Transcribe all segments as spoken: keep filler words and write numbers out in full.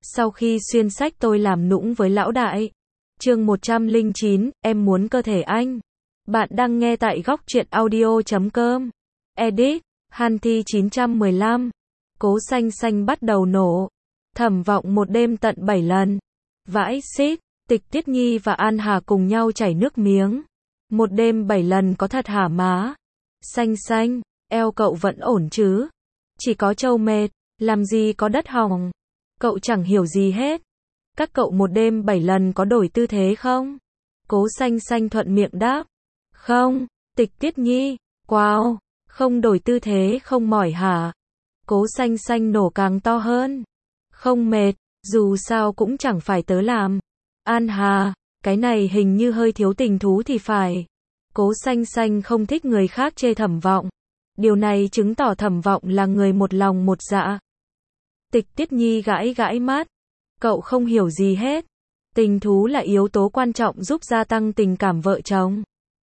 Sau khi xuyên sách tôi làm nũng với lão đại. Chương một trăm lẻ chín, em muốn cơ thể anh. Bạn đang nghe tại góc truyện audio chấm com. Edit, Hanthi chín trăm mười lăm. Cố xanh xanh bắt đầu nổ. Thẩm Vọng một đêm tận bảy lần. Vãi xít, Tịch Tiết Nhi và An Hà cùng nhau chảy nước miếng. Một đêm bảy lần có thật hả má? Xanh xanh, eo cậu vẫn ổn chứ? Chỉ có trâu mệt, làm gì có đất hỏng. Cậu chẳng hiểu gì hết. Các cậu một đêm bảy lần có đổi tư thế không? Cố xanh xanh thuận miệng đáp. Không. Tịch Tiết Nhi, wow, không đổi tư thế không mỏi hả? Cố xanh xanh nổ càng to hơn. Không mệt, dù sao cũng chẳng phải tớ làm. An Hà, cái này hình như hơi thiếu tình thú thì phải. Cố xanh xanh không thích người khác chê Thẩm Vọng. Điều này chứng tỏ Thẩm Vọng là người một lòng một dạ. Tịch Tiết Nhi gãi gãi mắt. Cậu không hiểu gì hết. Tình thú là yếu tố quan trọng giúp gia tăng tình cảm vợ chồng.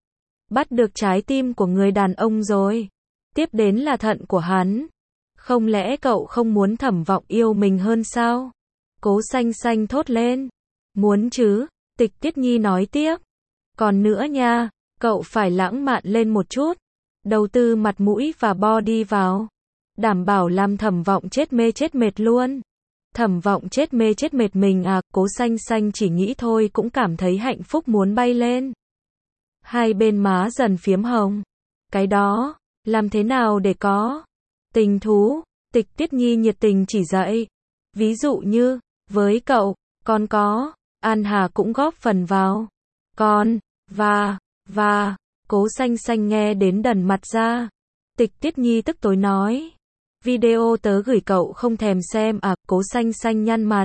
Bắt được trái tim của người đàn ông rồi. Tiếp đến là thận của hắn. Không lẽ cậu không muốn Thẩm Vọng yêu mình hơn sao? Cố xanh xanh thốt lên. Muốn chứ, Tịch Tiết Nhi nói tiếp. Còn nữa nha, cậu phải lãng mạn lên một chút. Đầu tư mặt mũi và body vào. Đảm bảo làm Thẩm Vọng chết mê chết mệt luôn. Thẩm Vọng chết mê chết mệt mình à? Cố xanh xanh chỉ nghĩ thôi cũng cảm thấy hạnh phúc muốn bay lên. Hai bên má dần phiếm hồng. Cái đó, làm thế nào để có tình thú? Tịch Tiết Nhi nhiệt tình chỉ dạy. Ví dụ như, với cậu, con có. An Hà cũng góp phần vào. Con, và, và, cố xanh xanh nghe đến đần mặt ra. Tịch Tiết Nhi tức tối nói. Video tớ gửi cậu không thèm xem à? Cố xanh xanh nhăn mặt.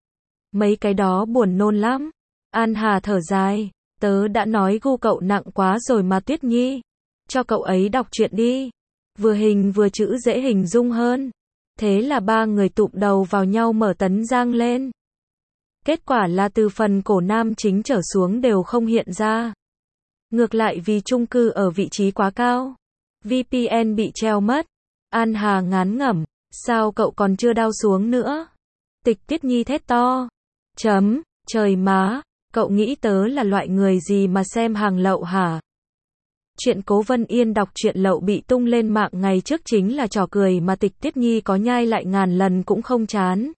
Mấy cái đó buồn nôn lắm. An Hà thở dài. Tớ đã nói gu cậu nặng quá rồi mà Tuyết Nhi. Cho cậu ấy đọc truyện đi. Vừa hình vừa chữ dễ hình dung hơn. Thế là ba người tụm đầu vào nhau mở Tấn Giang lên. Kết quả là từ phần cổ nam chính trở xuống đều không hiện ra. Ngược lại vì chung cư ở vị trí quá cao. vê pê en bị treo mất. An Hà ngán ngẩm. Sao cậu còn chưa đao xuống nữa? Tịch Tiết Nhi thét to. Chấm, trời má, cậu nghĩ tớ là loại người gì mà xem hàng lậu hả? Chuyện Cố Vân Yên đọc truyện lậu bị tung lên mạng ngày trước chính là trò cười mà Tịch Tiết Nhi có nhai lại ngàn lần cũng không chán.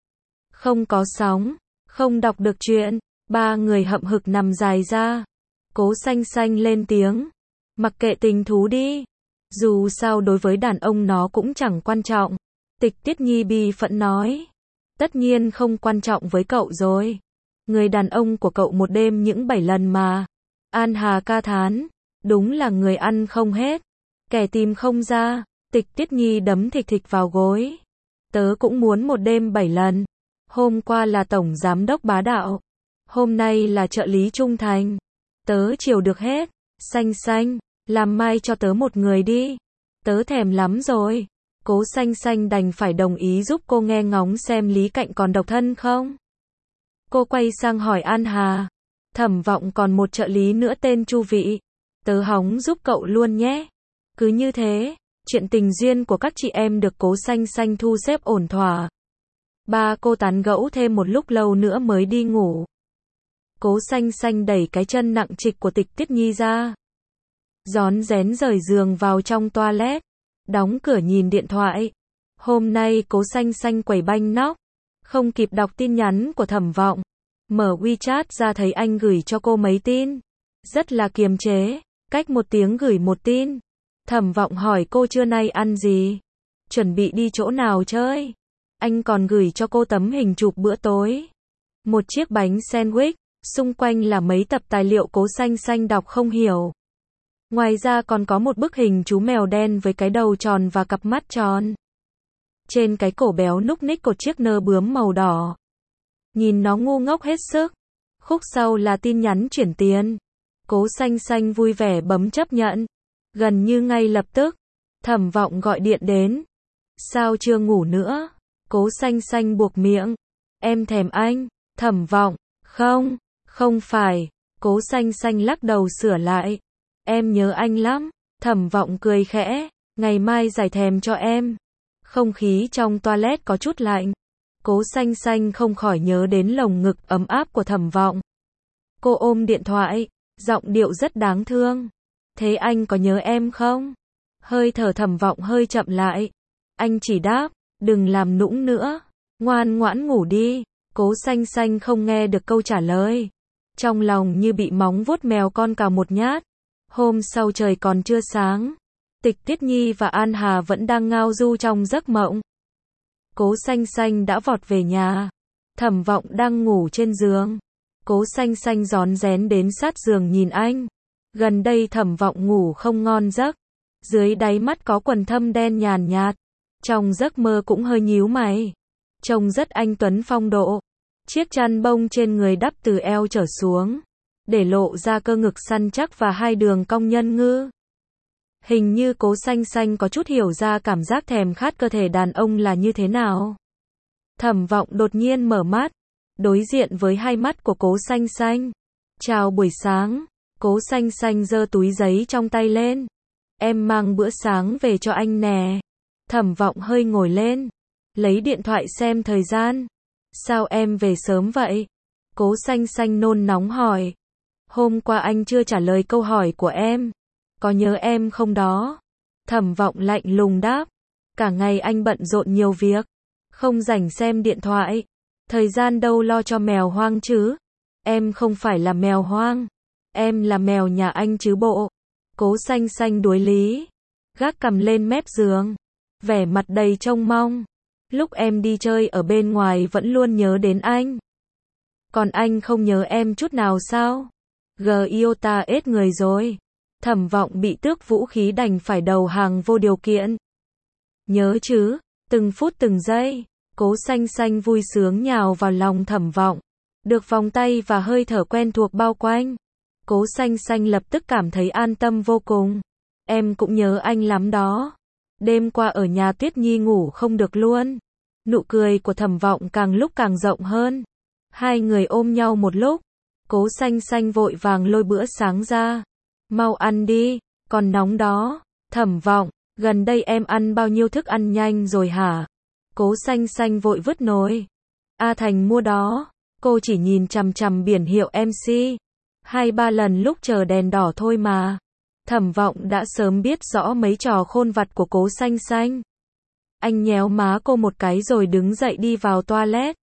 Không có sóng, không đọc được chuyện, ba người hậm hực nằm dài ra. Cố xanh xanh lên tiếng. Mặc kệ tình thú đi. Dù sao đối với đàn ông nó cũng chẳng quan trọng. Tịch Tiết Nhi bi phẫn nói. Tất nhiên không quan trọng với cậu rồi. Người đàn ông của cậu một đêm những bảy lần mà. An Hà ca thán. Đúng là người ăn không hết. Kẻ tìm không ra. Tịch Tiết Nhi đấm thịch thịch vào gối. Tớ cũng muốn một đêm bảy lần. Hôm qua là tổng giám đốc bá đạo. Hôm nay là trợ lý trung thành. Tớ chiều được hết. Xanh xanh, làm mai cho tớ một người đi. Tớ thèm lắm rồi. Cố xanh xanh đành phải đồng ý giúp cô nghe ngóng xem Lý Cạnh còn độc thân không. Cô quay sang hỏi An Hà. Thẩm Vọng còn một trợ lý nữa tên Chu Vị. Tớ hóng giúp cậu luôn nhé. Cứ như thế, chuyện tình duyên của các chị em được Cố xanh xanh thu xếp ổn thỏa. Ba cô tán gẫu thêm một lúc lâu nữa mới đi ngủ. Cố xanh xanh đẩy cái chân nặng trịch của Tịch Tiết Nhi ra. Rón rén rời giường vào trong toilet. Đóng cửa nhìn điện thoại. Hôm nay Cố xanh xanh quẩy banh nóc. Không kịp đọc tin nhắn của Thẩm Vọng. Mở WeChat ra thấy anh gửi cho cô mấy tin. Rất là kiềm chế. Cách một tiếng gửi một tin. Thẩm Vọng hỏi cô trưa nay ăn gì. Chuẩn bị đi chỗ nào chơi. Anh còn gửi cho cô tấm hình chụp bữa tối. Một chiếc bánh sandwich. Xung quanh là mấy tập tài liệu Cố xanh xanh đọc không hiểu. Ngoài ra còn có một bức hình chú mèo đen với cái đầu tròn và cặp mắt tròn. Trên cái cổ béo núc ních cột chiếc nơ bướm màu đỏ. Nhìn nó ngu ngốc hết sức. Khúc sau là tin nhắn chuyển tiền. Cố xanh xanh vui vẻ bấm chấp nhận. Gần như ngay lập tức, Thẩm Vọng gọi điện đến. Sao chưa ngủ nữa? Cố xanh xanh buộc miệng. Em thèm anh. Thẩm Vọng, không, không phải. Cố xanh xanh lắc đầu sửa lại. Em nhớ anh lắm. Thẩm Vọng cười khẽ. Ngày mai giải thèm cho em. Không khí trong toilet có chút lạnh. Cố Xanh Xanh không khỏi nhớ đến lồng ngực ấm áp của Thẩm Vọng. Cô ôm điện thoại, giọng điệu rất đáng thương. Thế anh có nhớ em không? Hơi thở Thẩm Vọng hơi chậm lại. Anh chỉ đáp, đừng làm nũng nữa. Ngoan ngoãn ngủ đi. Cố Xanh Xanh không nghe được câu trả lời. Trong lòng như bị móng vuốt mèo con cào một nhát. Hôm sau trời còn chưa sáng. Tịch Tiết Nhi và An Hà vẫn đang ngao du trong giấc mộng. Cố Xanh Xanh đã vọt về nhà. Thẩm Vọng đang ngủ trên giường. Cố Xanh Xanh rón rén đến sát giường nhìn anh. Gần đây Thẩm Vọng ngủ không ngon giấc. Dưới đáy mắt có quầng thâm đen nhàn nhạt. Trong giấc mơ cũng hơi nhíu mày. Trông rất anh tuấn phong độ. Chiếc chăn bông trên người đắp từ eo trở xuống, để lộ ra cơ ngực săn chắc và hai đường cong nhân ngư. Hình như Cố Xanh Xanh có chút hiểu ra cảm giác thèm khát cơ thể đàn ông là như thế nào. Thẩm Vọng đột nhiên mở mắt, đối diện với hai mắt của Cố Xanh Xanh. Chào buổi sáng. Cố Xanh Xanh giơ túi giấy trong tay lên. Em mang bữa sáng về cho anh nè. Thẩm Vọng hơi ngồi lên, lấy điện thoại xem thời gian. Sao em về sớm vậy? Cố Xanh Xanh nôn nóng hỏi. Hôm qua anh chưa trả lời câu hỏi của em. Có nhớ em không đó? Thẩm Vọng lạnh lùng đáp. Cả ngày anh bận rộn nhiều việc, không rảnh xem điện thoại. Thời gian đâu lo cho mèo hoang chứ? Em không phải là mèo hoang. Em là mèo nhà anh chứ bộ. Cố Xanh Xanh đuối lý, gác cằm lên mép giường, vẻ mặt đầy trông mong. Lúc em đi chơi ở bên ngoài vẫn luôn nhớ đến anh. Còn anh không nhớ em chút nào sao? G iota ết người rồi. Thẩm Vọng bị tước vũ khí đành phải đầu hàng vô điều kiện. Nhớ chứ, từng phút từng giây. Cố Xanh Xanh vui sướng nhào vào lòng Thẩm Vọng. Được vòng tay và hơi thở quen thuộc bao quanh. Cố Xanh Xanh lập tức cảm thấy an tâm vô cùng. Em cũng nhớ anh lắm đó. Đêm qua ở nhà Tuyết Nhi ngủ không được luôn. Nụ cười của Thẩm Vọng càng lúc càng rộng hơn. Hai người ôm nhau một lúc. Cố Xanh Xanh vội vàng lôi bữa sáng ra. Mau ăn đi, còn nóng đó. Thẩm Vọng, gần đây em ăn bao nhiêu thức ăn nhanh rồi hả? Cố Xanh Xanh vội vứt nồi. A Thành mua đó. Cô chỉ nhìn chằm chằm biển hiệu em xê. Hai ba lần lúc chờ đèn đỏ thôi mà. Thẩm Vọng đã sớm biết rõ mấy trò khôn vặt của Cố Xanh Xanh. Anh nhéo má cô một cái rồi đứng dậy đi vào toilet.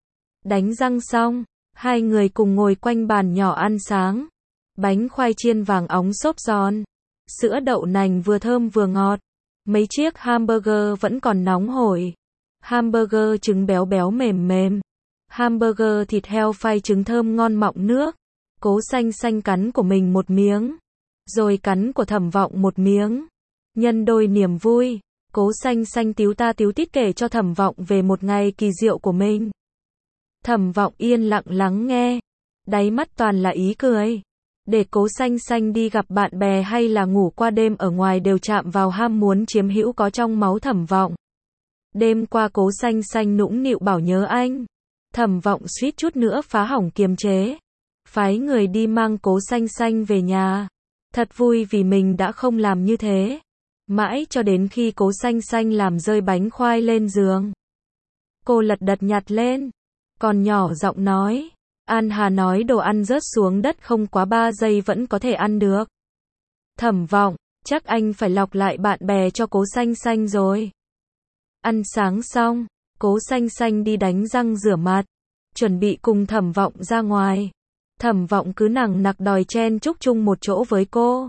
Đánh răng xong, hai người cùng ngồi quanh bàn nhỏ ăn sáng. Bánh khoai chiên vàng óng xốp giòn. Sữa đậu nành vừa thơm vừa ngọt. Mấy chiếc hamburger vẫn còn nóng hổi. Hamburger trứng béo béo mềm mềm. Hamburger thịt heo phay trứng thơm ngon mọng nước. Cố Xanh Xanh cắn của mình một miếng. Rồi cắn của Thẩm Vọng một miếng. Nhân đôi niềm vui. Cố Xanh Xanh tíu ta tíu tít kể cho Thẩm Vọng về một ngày kỳ diệu của mình. Thẩm Vọng yên lặng lắng nghe. Đáy mắt toàn là ý cười. Để Cố Xanh Xanh đi gặp bạn bè hay là ngủ qua đêm ở ngoài đều chạm vào ham muốn chiếm hữu có trong máu Thẩm Vọng. Đêm qua Cố Xanh Xanh nũng nịu bảo nhớ anh. Thẩm Vọng suýt chút nữa phá hỏng kiềm chế. Phái người đi mang Cố Xanh Xanh về nhà. Thật vui vì mình đã không làm như thế. Mãi cho đến khi Cố Xanh Xanh làm rơi bánh khoai lên giường. Cô lật đật nhặt lên. Còn nhỏ giọng nói. An Hà nói đồ ăn rớt xuống đất không quá ba giây vẫn có thể ăn được. Thẩm Vọng, chắc anh phải lọc lại bạn bè cho Cố Xanh Xanh rồi. Ăn sáng xong, Cố Xanh Xanh đi đánh răng rửa mặt. Chuẩn bị cùng Thẩm Vọng ra ngoài. Thẩm Vọng cứ nằng nặc đòi chen chúc chung một chỗ với cô.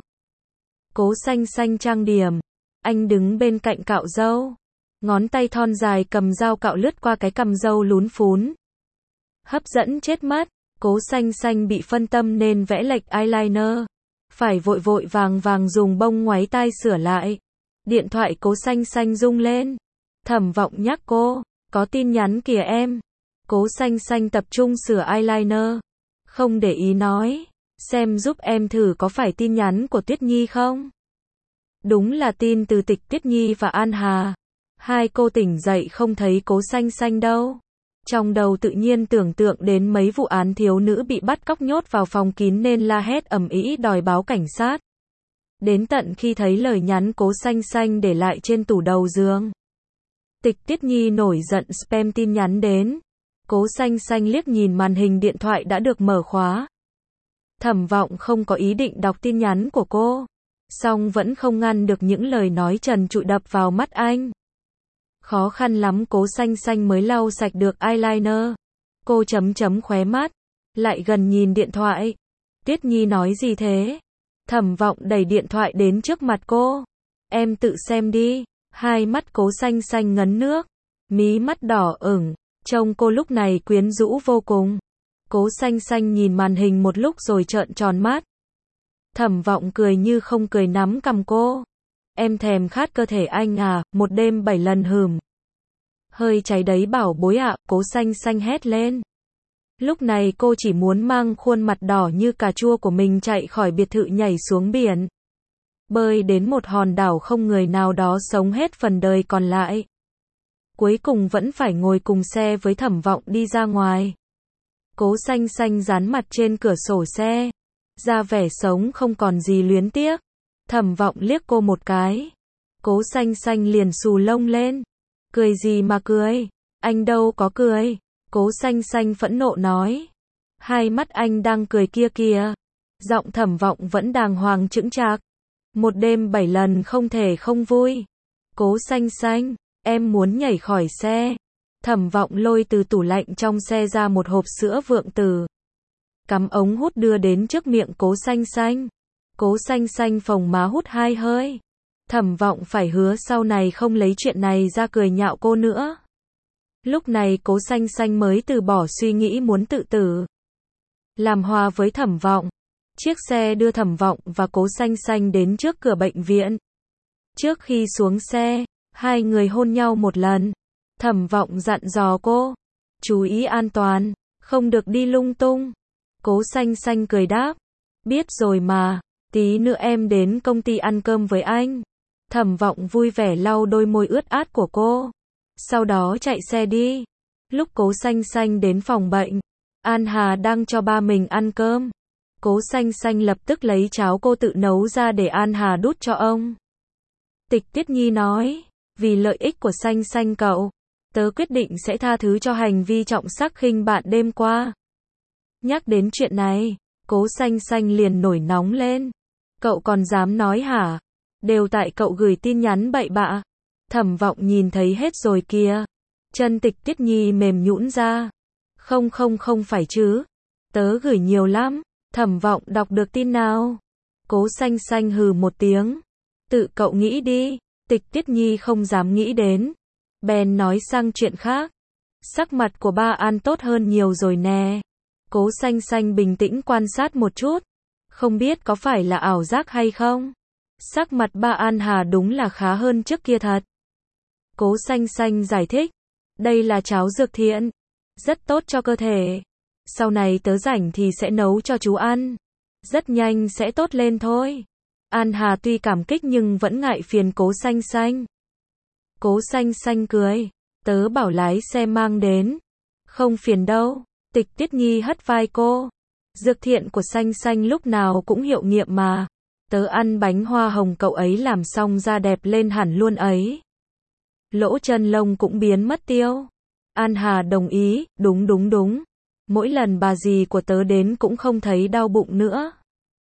Cố Xanh Xanh trang điểm. Anh đứng bên cạnh cạo râu. Ngón tay thon dài cầm dao cạo lướt qua cái cằm râu lún phún. Hấp dẫn chết mắt. Cố Xanh Xanh bị phân tâm nên vẽ lệch eyeliner. Phải vội vội vàng vàng dùng bông ngoáy tai sửa lại. Điện thoại Cố Xanh Xanh rung lên. Thẩm Vọng nhắc cô. Có tin nhắn kìa em. Cố Xanh Xanh tập trung sửa eyeliner. Không để ý nói. Xem giúp em thử có phải tin nhắn của Tuyết Nhi không? Đúng là tin từ Tịch Tuyết Nhi và An Hà. Hai cô tỉnh dậy không thấy Cố Xanh Xanh đâu. Trong đầu tự nhiên tưởng tượng đến mấy vụ án thiếu nữ bị bắt cóc nhốt vào phòng kín nên la hét ầm ĩ đòi báo cảnh sát. Đến tận khi thấy lời nhắn Cố Xanh Xanh để lại trên tủ đầu giường. Tịch Tiết Nhi nổi giận spam tin nhắn đến. Cố Xanh Xanh liếc nhìn màn hình điện thoại đã được mở khóa. Thẩm Vọng không có ý định đọc tin nhắn của cô, song vẫn không ngăn được những lời nói trần trụi đập vào mắt anh. Khó khăn lắm Cố Xanh Xanh mới lau sạch được eyeliner. Cô chấm chấm khóe mắt, lại gần nhìn điện thoại. Tiết Nhi nói gì thế? Thẩm Vọng đẩy điện thoại đến trước mặt cô. Em tự xem đi. Hai mắt Cố Xanh Xanh ngấn nước, mí mắt đỏ ửng, trông cô lúc này quyến rũ vô cùng. Cố Xanh Xanh nhìn màn hình một lúc rồi trợn tròn mắt. Thẩm Vọng cười như không cười nắm cằm cô. Em thèm khát cơ thể anh à, một đêm bảy lần hừm. Hơi cháy đấy bảo bối ạ, Cố Xanh Xanh hét lên. Lúc này cô chỉ muốn mang khuôn mặt đỏ như cà chua của mình chạy khỏi biệt thự nhảy xuống biển. Bơi đến một hòn đảo không người nào đó sống hết phần đời còn lại. Cuối cùng vẫn phải ngồi cùng xe với Thẩm Vọng đi ra ngoài. Cố Xanh Xanh dán mặt trên cửa sổ xe, ra vẻ sống không còn gì luyến tiếc. Thẩm Vọng liếc cô một cái. Cố Xanh Xanh liền xù lông lên. Cười gì mà cười, anh đâu có cười. Cố Xanh Xanh phẫn nộ nói. Hai mắt anh đang cười kia kìa. Giọng Thẩm Vọng vẫn đàng hoàng chững chạc. Một đêm bảy lần không thể không vui. Cố Xanh Xanh, em muốn nhảy khỏi xe. Thẩm Vọng lôi từ tủ lạnh trong xe ra một hộp sữa Vượng Tử. Cắm ống hút đưa đến trước miệng Cố Xanh Xanh. Cố Xanh Xanh phồng má hút hai hơi. Thẩm Vọng phải hứa sau này không lấy chuyện này ra cười nhạo cô nữa. Lúc này Cố Xanh Xanh mới từ bỏ suy nghĩ muốn tự tử. Làm hòa với Thẩm Vọng. Chiếc xe đưa Thẩm Vọng và Cố Xanh Xanh đến trước cửa bệnh viện. Trước khi xuống xe, hai người hôn nhau một lần. Thẩm Vọng dặn dò cô, chú ý an toàn, không được đi lung tung. Cố Xanh Xanh cười đáp, biết rồi mà, tí nữa em đến công ty ăn cơm với anh. Thẩm Vọng vui vẻ lau đôi môi ướt át của cô, sau đó chạy xe đi. Lúc Cố Xanh Xanh đến phòng bệnh, An Hà đang cho ba mình ăn cơm. Cố Xanh Xanh lập tức lấy cháo cô tự nấu ra để An Hà đút cho ông. Tịch Tiết Nhi nói, vì lợi ích của Xanh Xanh cậu, tớ quyết định sẽ tha thứ cho hành vi trọng sắc khinh bạn đêm qua. Nhắc đến chuyện này, Cố Xanh Xanh liền nổi nóng lên. Cậu còn dám nói hả? Đều tại cậu gửi tin nhắn bậy bạ. Thẩm Vọng nhìn thấy hết rồi kìa. Chân Tịch Tiết Nhi mềm nhũn ra. Không không không phải chứ. Tớ gửi nhiều lắm. Thẩm Vọng đọc được tin nào? Cố Xanh Xanh hừ một tiếng. Tự cậu nghĩ đi. Tịch Tiết Nhi không dám nghĩ đến. Bèn nói sang chuyện khác. Sắc mặt của ba An tốt hơn nhiều rồi nè. Cố Xanh Xanh bình tĩnh quan sát một chút. Không biết có phải là ảo giác hay không? Sắc mặt ba An Hà đúng là khá hơn trước kia thật. Cố Xanh Xanh giải thích. Đây là cháo dược thiện. Rất tốt cho cơ thể. Sau này tớ rảnh thì sẽ nấu cho chú ăn. Rất nhanh sẽ tốt lên thôi. An Hà tuy cảm kích nhưng vẫn ngại phiền Cố Xanh Xanh. Cố Xanh Xanh cười. Tớ bảo lái xe mang đến. Không phiền đâu. Tịch Tiết Nhi hất vai cô. Dược thiện của Xanh Xanh lúc nào cũng hiệu nghiệm mà. Tớ ăn bánh hoa hồng cậu ấy làm xong da đẹp lên hẳn luôn ấy. Lỗ chân lông cũng biến mất tiêu. An Hà đồng ý, đúng đúng đúng. Mỗi lần bà dì của tớ đến cũng không thấy đau bụng nữa.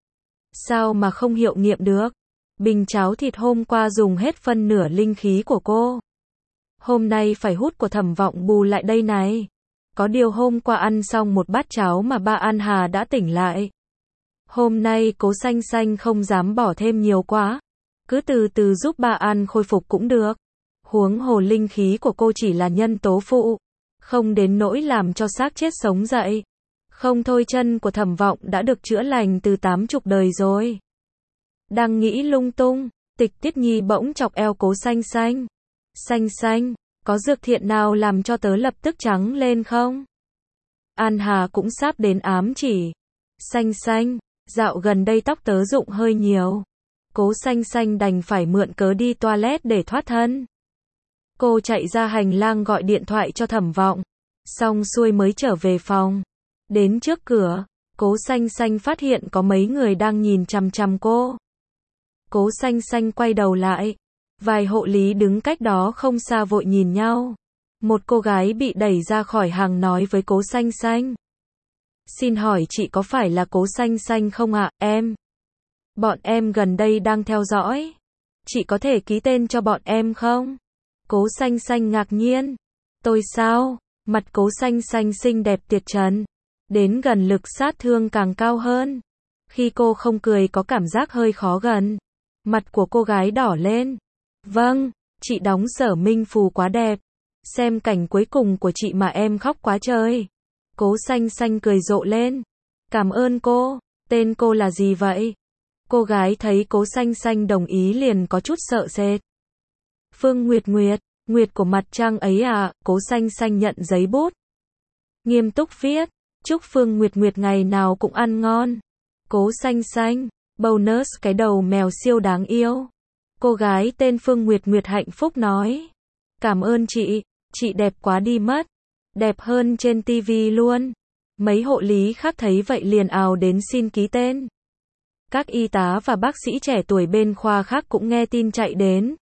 Sao mà không hiệu nghiệm được? Bình cháo thịt hôm qua dùng hết phân nửa linh khí của cô. Hôm nay phải hút của Thẩm Vọng bù lại đây này. Có điều hôm qua ăn xong một bát cháo mà ba An Hà đã tỉnh lại. Hôm nay Cố Xanh Xanh không dám bỏ thêm nhiều quá. Cứ từ từ giúp ba An khôi phục cũng được. Huống hồ linh khí của cô chỉ là nhân tố phụ. Không đến nỗi làm cho xác chết sống dậy. Không thôi chân của Thẩm Vọng đã được chữa lành từ tám chục đời rồi. Đang nghĩ lung tung, Tịch Tiết Nhi bỗng chọc eo Cố Xanh Xanh. Xanh Xanh, có dược thiện nào làm cho tớ lập tức trắng lên không? An Hà cũng sắp đến ám chỉ. Xanh Xanh, dạo gần đây tóc tớ rụng hơi nhiều. Cố Xanh Xanh đành phải mượn cớ đi toilet để thoát thân. Cô chạy ra hành lang gọi điện thoại cho Thẩm Vọng. Xong xuôi mới trở về phòng. Đến trước cửa, Cố Xanh Xanh phát hiện có mấy người đang nhìn chằm chằm cô. Cố Xanh Xanh quay đầu lại. Vài hộ lý đứng cách đó không xa vội nhìn nhau. Một cô gái bị đẩy ra khỏi hàng nói với Cố Xanh Xanh. Xin hỏi chị có phải là Cố Xanh Xanh không ạ, em? Bọn em gần đây đang theo dõi. Chị có thể ký tên cho bọn em không? Cố Xanh Xanh ngạc nhiên. Tôi sao? Mặt Cố Xanh Xanh xinh đẹp tuyệt trần. Đến gần lực sát thương càng cao hơn. Khi cô không cười có cảm giác hơi khó gần. Mặt của cô gái đỏ lên. Vâng, chị đóng Sở Minh Phù quá đẹp. Xem cảnh cuối cùng của chị mà em khóc quá trời. Cố Xanh Xanh cười rộ lên. Cảm ơn cô. Tên cô là gì vậy? Cô gái thấy Cố Xanh Xanh đồng ý liền có chút sợ sệt. Phương Nguyệt Nguyệt, Nguyệt của mặt trăng ấy à? Cố Xanh Xanh nhận giấy bút. Nghiêm túc viết. Chúc Phương Nguyệt Nguyệt ngày nào cũng ăn ngon. Cố Xanh Xanh, bonus cái đầu mèo siêu đáng yêu. Cô gái tên Phương Nguyệt Nguyệt hạnh phúc nói. Cảm ơn chị, chị đẹp quá đi mất. Đẹp hơn trên tivi luôn. Mấy hộ lý khác thấy vậy liền ào đến xin ký tên. Các y tá và bác sĩ trẻ tuổi bên khoa khác cũng nghe tin chạy đến.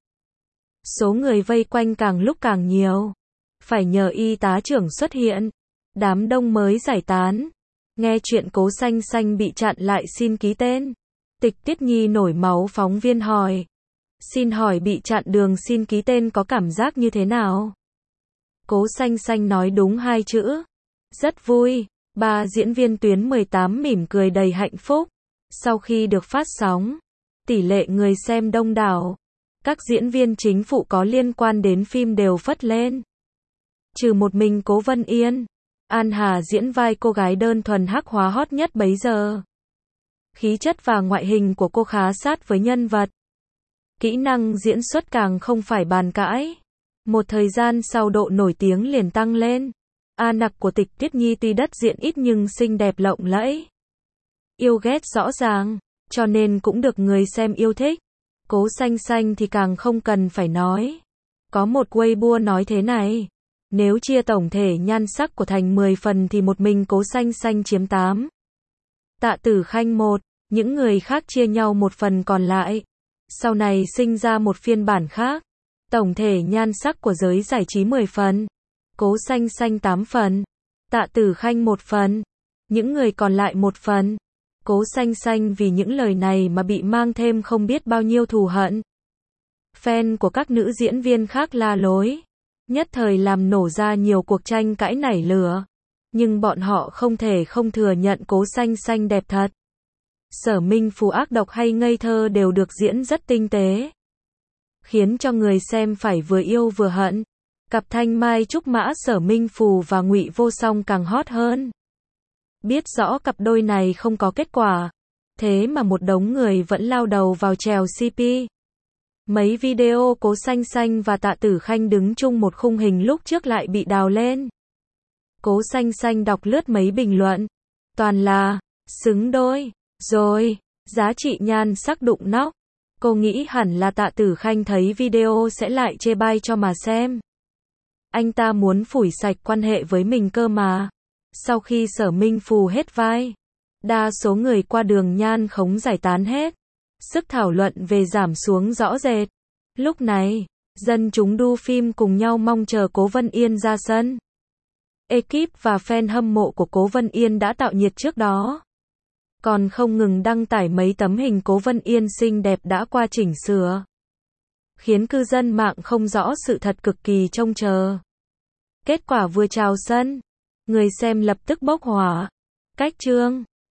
Số người vây quanh càng lúc càng nhiều. Phải nhờ y tá trưởng xuất hiện. Đám đông mới giải tán. Nghe chuyện Cố Xanh Xanh bị chặn lại xin ký tên. Tịch Tiết Nhi nổi máu phóng viên hỏi. Xin hỏi bị chặn đường xin ký tên có cảm giác như thế nào? Cố Xanh Xanh nói đúng hai chữ. Rất vui. Ba diễn viên tuyến mười tám mỉm cười đầy hạnh phúc. Sau khi được phát sóng, tỷ lệ người xem đông đảo. Các diễn viên chính phụ có liên quan đến phim đều phất lên. Trừ một mình Cố Vân Yên. An Hà diễn vai cô gái đơn thuần hắc hóa hot nhất bấy giờ. Khí chất và ngoại hình của cô khá sát với nhân vật. Kỹ năng diễn xuất càng không phải bàn cãi. Một thời gian sau độ nổi tiếng liền tăng lên. A Nặc của Tịch Tiết Nhi tuy đất diện ít nhưng xinh đẹp lộng lẫy. Yêu ghét rõ ràng, cho nên cũng được người xem yêu thích. Cố Xanh Xanh thì càng không cần phải nói. Có một Weibo nói thế này. Nếu chia tổng thể nhan sắc của thành mười phần thì một mình Cố Xanh Xanh chiếm tám. Tạ Tử Khanh một, những người khác chia nhau một phần còn lại. Sau này sinh ra một phiên bản khác. Tổng thể nhan sắc của giới giải trí mười phần. Cố Xanh Xanh tám phần. Tạ Tử Khanh một phần. Những người còn lại một phần. Cố Xanh Xanh vì những lời này mà bị mang thêm không biết bao nhiêu thù hận. Fan của các nữ diễn viên khác la lối. Nhất thời làm nổ ra nhiều cuộc tranh cãi nảy lửa. Nhưng bọn họ không thể không thừa nhận Cố Xanh Xanh đẹp thật. Sở Minh Phù ác độc hay ngây thơ đều được diễn rất tinh tế. Khiến cho người xem phải vừa yêu vừa hận. Cặp Thanh Mai Trúc Mã Sở Minh Phù và Ngụy Vô Song càng hot hơn. Biết rõ cặp đôi này không có kết quả. Thế mà một đống người vẫn lao đầu vào trèo xê pê. Mấy video Cố Xanh Xanh và Tạ Tử Khanh đứng chung một khung hình lúc trước lại bị đào lên. Cố Xanh Xanh đọc lướt mấy bình luận. Toàn là, xứng đôi, rồi, giá trị nhan sắc đụng nóc. Cô nghĩ hẳn là Tạ Tử Khanh thấy video sẽ lại chê bai cho mà xem. Anh ta muốn phủi sạch quan hệ với mình cơ mà. Sau khi Sở Minh Phù hết vai, đa số người qua đường nhan khống giải tán hết. Sức thảo luận về giảm xuống rõ rệt. Lúc này, dân chúng đu phim cùng nhau mong chờ Cố Vân Yên ra sân. Ekip và fan hâm mộ của Cố Vân Yên đã tạo nhiệt trước đó. Còn không ngừng đăng tải mấy tấm hình Cố Vân Yên xinh đẹp đã qua chỉnh sửa. Khiến cư dân mạng không rõ sự thật cực kỳ trông chờ. Kết quả vừa chào sân, người xem lập tức bốc hỏa. Cách chương